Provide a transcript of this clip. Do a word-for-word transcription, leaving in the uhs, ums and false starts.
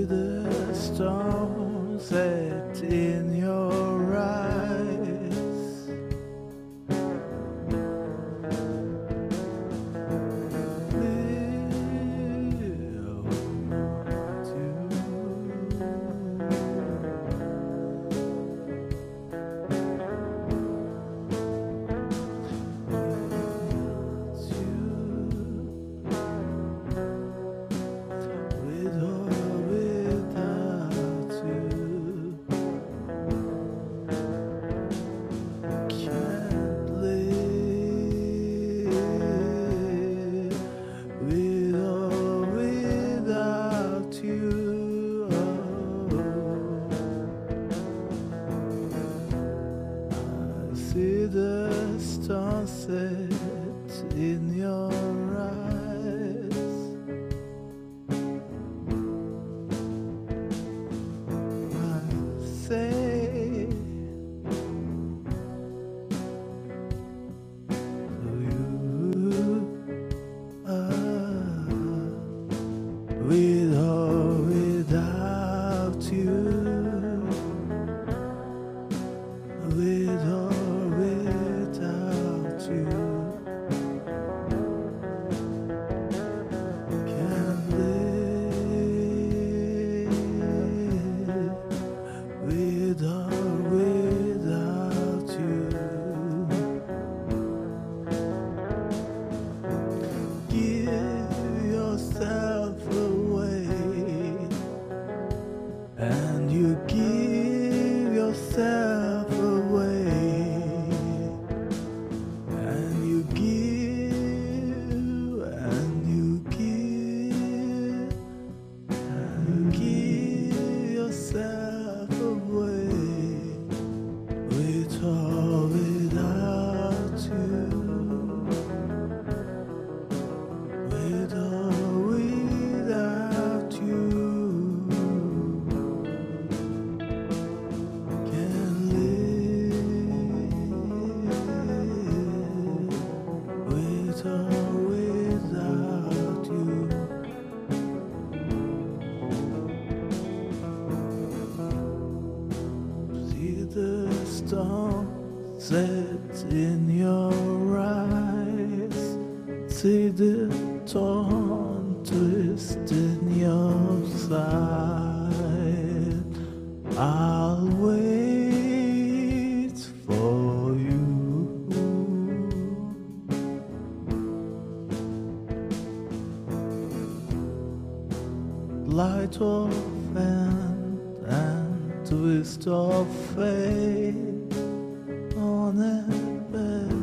the storm set in your eyes. See the sunset in your eyes. I say to you, ah, with or without you, with or without you, can't live with or without you. Give yourself away, and you give yourself away. Yourself away, with or without you, with or without you, can live with or without you. The storm set in your eyes. See the torn twist in your side. I'll wait for you. Light of hand and twist of fate on a bed.